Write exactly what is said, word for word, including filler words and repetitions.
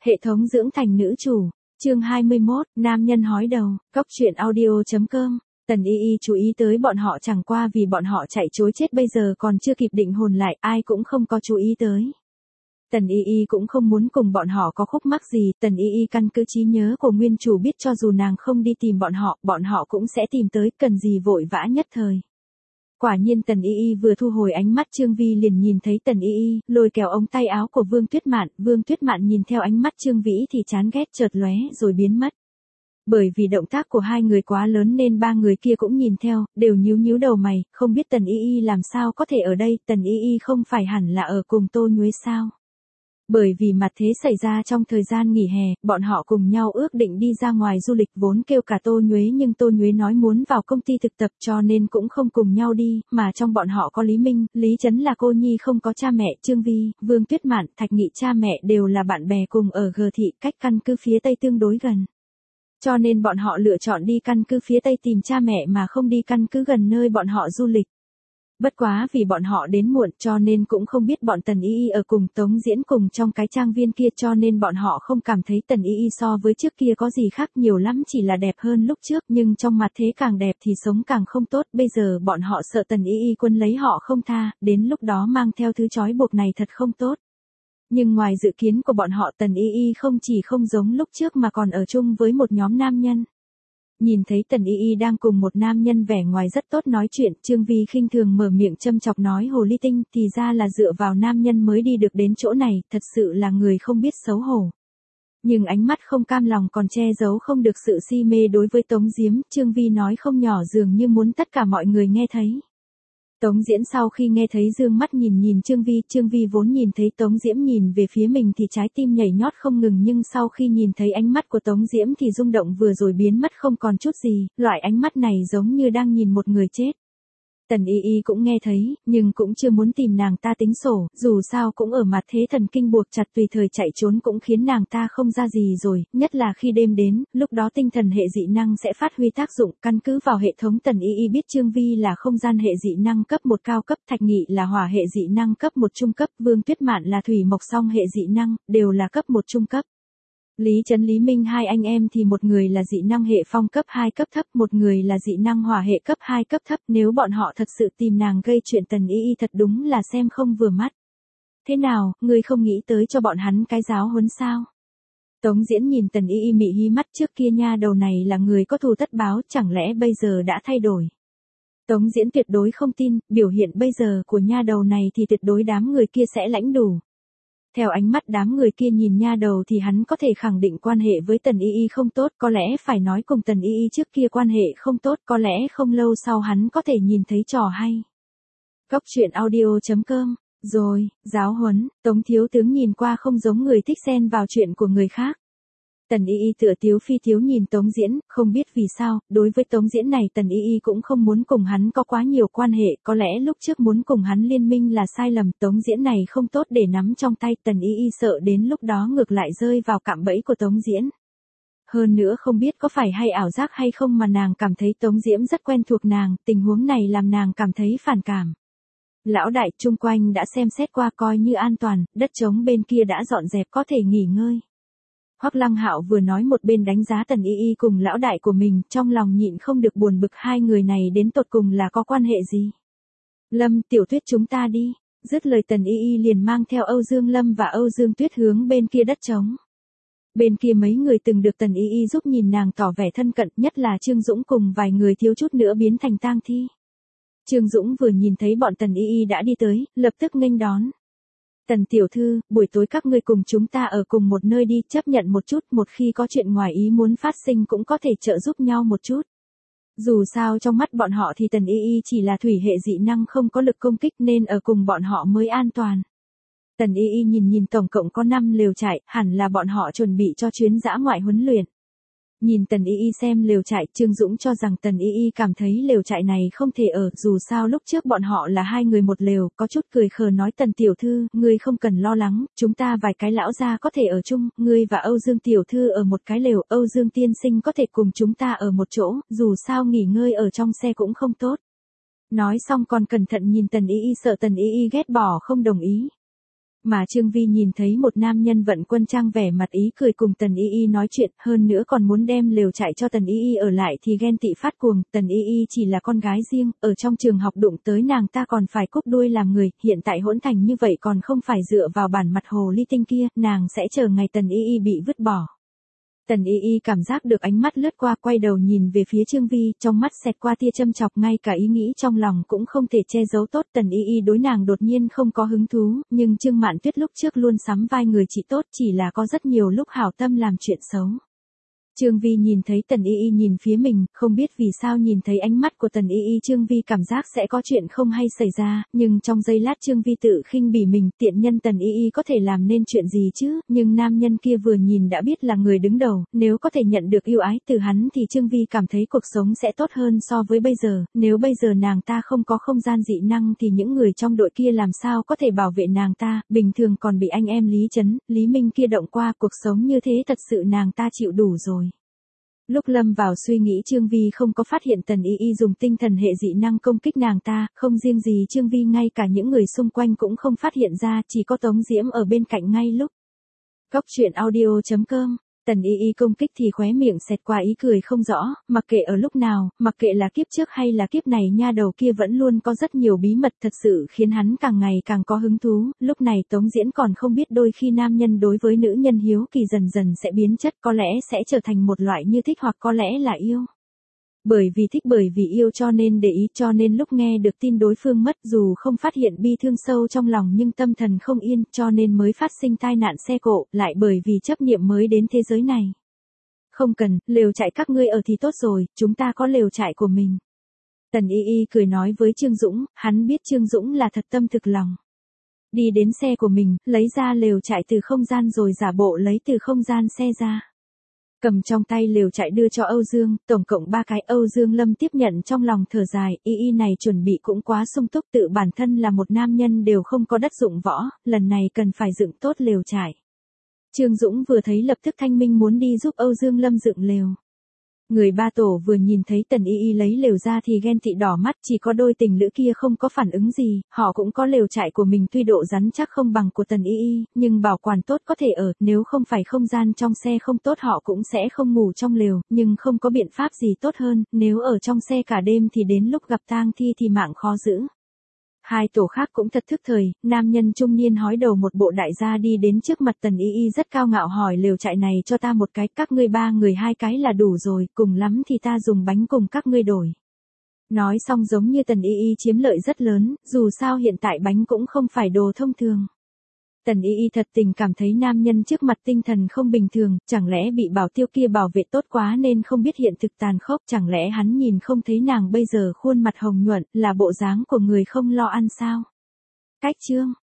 Hệ thống dưỡng thành nữ chủ, chương hai mươi mốt, nam nhân hói đầu, cóc truyện audio.com. Tần Y Y chú ý tới bọn họ chẳng qua vì bọn họ chạy trối chết bây giờ còn chưa kịp định hồn lại, ai cũng không có chú ý tới. Tần Y Y cũng không muốn cùng bọn họ có khúc mắc gì, Tần Y Y căn cứ trí nhớ của nguyên chủ biết cho dù nàng không đi tìm bọn họ, bọn họ cũng sẽ tìm tới, cần gì vội vã nhất thời. Quả nhiên Tần Y Y vừa thu hồi ánh mắt Trương Vi liền nhìn thấy Tần Y Y, lôi kéo ống tay áo của Vương Tuyết Mạn, Vương Tuyết Mạn nhìn theo ánh mắt Trương Vĩ thì chán ghét chợt lóe rồi biến mất. Bởi vì động tác của hai người quá lớn nên ba người kia cũng nhìn theo, đều nhíu nhíu đầu mày, không biết Tần Y Y làm sao có thể ở đây, Tần Y Y không phải hẳn là ở cùng Tô Nhuế sao? Bởi vì mặt thế xảy ra trong thời gian nghỉ hè, bọn họ cùng nhau ước định đi ra ngoài du lịch vốn kêu cả Tô Nhuế nhưng Tô Nhuế nói muốn vào công ty thực tập cho nên cũng không cùng nhau đi, mà trong bọn họ có Lý Minh, Lý Chấn là cô nhi không có cha mẹ, Trương Vi, Vương Tuyết Mạn, Thạch Nghị cha mẹ đều là bạn bè cùng ở G thị, cách căn cứ phía Tây tương đối gần. Cho nên bọn họ lựa chọn đi căn cứ phía Tây tìm cha mẹ mà không đi căn cứ gần nơi bọn họ du lịch. Bất quá vì bọn họ đến muộn cho nên cũng không biết bọn Tần Y Y ở cùng Tống Diễn cùng trong cái trang viên kia cho nên bọn họ không cảm thấy Tần Y Y so với trước kia có gì khác nhiều lắm chỉ là đẹp hơn lúc trước nhưng trong mặt thế càng đẹp thì sống càng không tốt. Bây giờ bọn họ sợ Tần Y Y quân lấy họ không tha, đến lúc đó mang theo thứ trói buộc này thật không tốt. Nhưng ngoài dự kiến của bọn họ Tần Y Y không chỉ không giống lúc trước mà còn ở chung với một nhóm nam nhân. Nhìn thấy Tần Y Y đang cùng một nam nhân vẻ ngoài rất tốt nói chuyện, Trương Vi khinh thường mở miệng châm chọc nói hồ ly tinh, thì ra là dựa vào nam nhân mới đi được đến chỗ này, thật sự là người không biết xấu hổ. Nhưng ánh mắt không cam lòng còn che giấu không được sự si mê đối với Tống Diễm, Trương Vi nói không nhỏ dường như muốn tất cả mọi người nghe thấy. Tống Diễn sau khi nghe thấy dương mắt nhìn nhìn Trương Vi, Trương Vi vốn nhìn thấy Tống Diễm nhìn về phía mình thì trái tim nhảy nhót không ngừng nhưng sau khi nhìn thấy ánh mắt của Tống Diễm thì rung động vừa rồi biến mất không còn chút gì, loại ánh mắt này giống như đang nhìn một người chết. Tần Y Y cũng nghe thấy, nhưng cũng chưa muốn tìm nàng ta tính sổ, dù sao cũng ở mặt thế thần kinh buộc chặt tùy thời chạy trốn cũng khiến nàng ta không ra gì rồi, nhất là khi đêm đến, lúc đó tinh thần hệ dị năng sẽ phát huy tác dụng, căn cứ vào hệ thống Tần Y Y biết Trương Vi là không gian hệ dị năng cấp một cao cấp, Thạch Nghị là hỏa hệ dị năng cấp một trung cấp, Vương Tuyết Mạn là thủy mộc song hệ dị năng, đều là cấp một trung cấp. Lý Chấn Lý Minh hai anh em thì một người là dị năng hệ phong cấp hai cấp thấp, một người là dị năng hỏa hệ cấp hai cấp thấp, nếu bọn họ thật sự tìm nàng gây chuyện Tần Y Y thật đúng là xem không vừa mắt. Thế nào, ngươi không nghĩ tới cho bọn hắn cái giáo huấn sao? Tống Diễn nhìn Tần Y Y mị hí mắt, trước kia nha đầu này là người có thù tất báo, chẳng lẽ bây giờ đã thay đổi? Tống Diễn tuyệt đối không tin, biểu hiện bây giờ của nha đầu này thì tuyệt đối đám người kia sẽ lãnh đủ. Theo ánh mắt đám người kia nhìn nha đầu thì hắn có thể khẳng định quan hệ với Tần Y Y không tốt, có lẽ phải nói cùng Tần Y Y trước kia quan hệ không tốt, có lẽ không lâu sau hắn có thể nhìn thấy trò hay. Cóc truyện audio.com, rồi, giáo huấn, Tống thiếu tướng nhìn qua không giống người thích xen vào chuyện của người khác. Tần Y Y tựa tiếu phi tiếu nhìn Tống Diễn, không biết vì sao, đối với Tống Diễn này Tần Y Y cũng không muốn cùng hắn có quá nhiều quan hệ, có lẽ lúc trước muốn cùng hắn liên minh là sai lầm, Tống Diễn này không tốt để nắm trong tay, Tần Y Y sợ đến lúc đó ngược lại rơi vào cạm bẫy của Tống Diễn. Hơn nữa không biết có phải hay ảo giác hay không mà nàng cảm thấy Tống Diễm rất quen thuộc nàng, tình huống này làm nàng cảm thấy phản cảm. Lão đại chung quanh đã xem xét qua coi như an toàn, đất trống bên kia đã dọn dẹp có thể nghỉ ngơi. Hoắc Lăng Hạo vừa nói một bên đánh giá Tần Y Y cùng lão đại của mình, trong lòng nhịn không được buồn bực hai người này đến tột cùng là có quan hệ gì. Lâm Tiểu Tuyết chúng ta đi, dứt lời Tần Y Y liền mang theo Âu Dương Lâm và Âu Dương Tuyết hướng bên kia đất trống. Bên kia mấy người từng được Tần Y Y giúp nhìn nàng tỏ vẻ thân cận, nhất là Trương Dũng cùng vài người thiếu chút nữa biến thành tang thi. Trương Dũng vừa nhìn thấy bọn Tần Y Y đã đi tới, lập tức nghênh đón. Tần tiểu thư, buổi tối các ngươi cùng chúng ta ở cùng một nơi đi, chấp nhận một chút, một khi có chuyện ngoài ý muốn phát sinh cũng có thể trợ giúp nhau một chút. Dù sao trong mắt bọn họ thì Tần Y Y chỉ là thủy hệ dị năng không có lực công kích nên ở cùng bọn họ mới an toàn. Tần Y Y nhìn nhìn tổng cộng có năm lều trại, hẳn là bọn họ chuẩn bị cho chuyến dã ngoại huấn luyện. Nhìn Tần Y Y xem lều trại, Trương Dũng cho rằng Tần Y Y cảm thấy lều trại này không thể ở, dù sao lúc trước bọn họ là hai người một lều, có chút cười khờ nói Tần tiểu thư, ngươi không cần lo lắng, chúng ta vài cái lão gia có thể ở chung, ngươi và Âu Dương tiểu thư ở một cái lều, Âu Dương tiên sinh có thể cùng chúng ta ở một chỗ, dù sao nghỉ ngơi ở trong xe cũng không tốt. Nói xong còn cẩn thận nhìn Tần Y Y sợ Tần Y Y ghét bỏ không đồng ý. Mà Trương Vi nhìn thấy một nam nhân vận quân trang vẻ mặt ý cười cùng Tần Y Y nói chuyện, hơn nữa còn muốn đem lều trại cho Tần Y Y ở lại thì ghen tị phát cuồng. Tần Y Y chỉ là con gái riêng, ở trong trường học đụng tới nàng ta còn phải cúp đuôi làm người, hiện tại hỗn thành như vậy còn không phải dựa vào bản mặt hồ ly tinh kia, nàng sẽ chờ ngày Tần Y Y bị vứt bỏ. Tần Y Y cảm giác được ánh mắt lướt qua, quay đầu nhìn về phía Trương Vi, trong mắt xẹt qua tia châm chọc, ngay cả ý nghĩ trong lòng cũng không thể che giấu tốt. Tần Y Y đối nàng đột nhiên không có hứng thú, nhưng Trương Mạn Tuyết lúc trước luôn sắm vai người chị tốt, chỉ là có rất nhiều lúc hảo tâm làm chuyện xấu. Trương Vi nhìn thấy Tần Y Y nhìn phía mình, không biết vì sao nhìn thấy ánh mắt của Tần Y Y Trương Vi cảm giác sẽ có chuyện không hay xảy ra, nhưng trong giây lát Trương Vi tự khinh bỉ mình, tiện nhân Tần Y Y có thể làm nên chuyện gì chứ, nhưng nam nhân kia vừa nhìn đã biết là người đứng đầu, nếu có thể nhận được yêu ái từ hắn thì Trương Vi cảm thấy cuộc sống sẽ tốt hơn so với bây giờ, nếu bây giờ nàng ta không có không gian dị năng thì những người trong đội kia làm sao có thể bảo vệ nàng ta, bình thường còn bị anh em Lý Chấn, Lý Minh kia động qua, cuộc sống như thế thật sự nàng ta chịu đủ rồi. Lúc lâm vào suy nghĩ Trương Vi không có phát hiện Tần Y Y dùng tinh thần hệ dị năng công kích nàng ta, không riêng gì Trương Vi ngay cả những người xung quanh cũng không phát hiện ra, chỉ có Tống Diễm ở bên cạnh ngay lúc. Góc truyện audio chấm com. Tần Y Y công kích thì khóe miệng xẹt qua ý cười không rõ, mặc kệ ở lúc nào, mặc kệ là kiếp trước hay là kiếp này nha đầu kia vẫn luôn có rất nhiều bí mật thật sự khiến hắn càng ngày càng có hứng thú, lúc này Tống Diễn còn không biết đôi khi nam nhân đối với nữ nhân hiếu kỳ dần dần sẽ biến chất, có lẽ sẽ trở thành một loại như thích hoặc có lẽ là yêu. Bởi vì thích bởi vì yêu cho nên để ý, cho nên lúc nghe được tin đối phương mất dù không phát hiện bi thương sâu trong lòng nhưng tâm thần không yên, cho nên mới phát sinh tai nạn xe cộ, lại bởi vì chấp niệm mới đến thế giới này. Không cần, lều trại các ngươi ở thì tốt rồi, chúng ta có lều trại của mình. Tần Y Y cười nói với Trương Dũng, hắn biết Trương Dũng là thật tâm thực lòng. Đi đến xe của mình, lấy ra lều trại từ không gian rồi giả bộ lấy từ không gian xe ra. Cầm trong tay lều trại đưa cho Âu Dương, tổng cộng ba cái. Âu Dương Lâm tiếp nhận trong lòng thở dài, Y Y này chuẩn bị cũng quá sung túc, tự bản thân là một nam nhân đều không có đất dụng võ, lần này cần phải dựng tốt lều trại. Trương Dũng vừa thấy lập tức thanh minh muốn đi giúp Âu Dương Lâm dựng lều. Người ba tổ vừa nhìn thấy Tần Y Y lấy lều ra thì ghen tị đỏ mắt, chỉ có đôi tình lữ kia không có phản ứng gì, họ cũng có lều trại của mình tuy độ rắn chắc không bằng của Tần Y Y, nhưng bảo quản tốt có thể ở, nếu không phải không gian trong xe không tốt họ cũng sẽ không ngủ trong lều, nhưng không có biện pháp gì tốt hơn, nếu ở trong xe cả đêm thì đến lúc gặp tang thi thì mạng khó giữ. Hai tổ khác cũng thật thức thời, nam nhân trung niên hói đầu một bộ đại gia đi đến trước mặt Tần Y Y rất cao ngạo hỏi lều trại này cho ta một cái, các ngươi ba người hai cái là đủ rồi, cùng lắm thì ta dùng bánh cùng các ngươi đổi. Nói xong giống như Tần Y Y chiếm lợi rất lớn, dù sao hiện tại bánh cũng không phải đồ thông thường. Tần Y Y thật tình cảm thấy nam nhân trước mặt tinh thần không bình thường, chẳng lẽ bị bảo tiêu kia bảo vệ tốt quá nên không biết hiện thực tàn khốc, chẳng lẽ hắn nhìn không thấy nàng bây giờ khuôn mặt hồng nhuận, là bộ dáng của người không lo ăn sao? Cách chương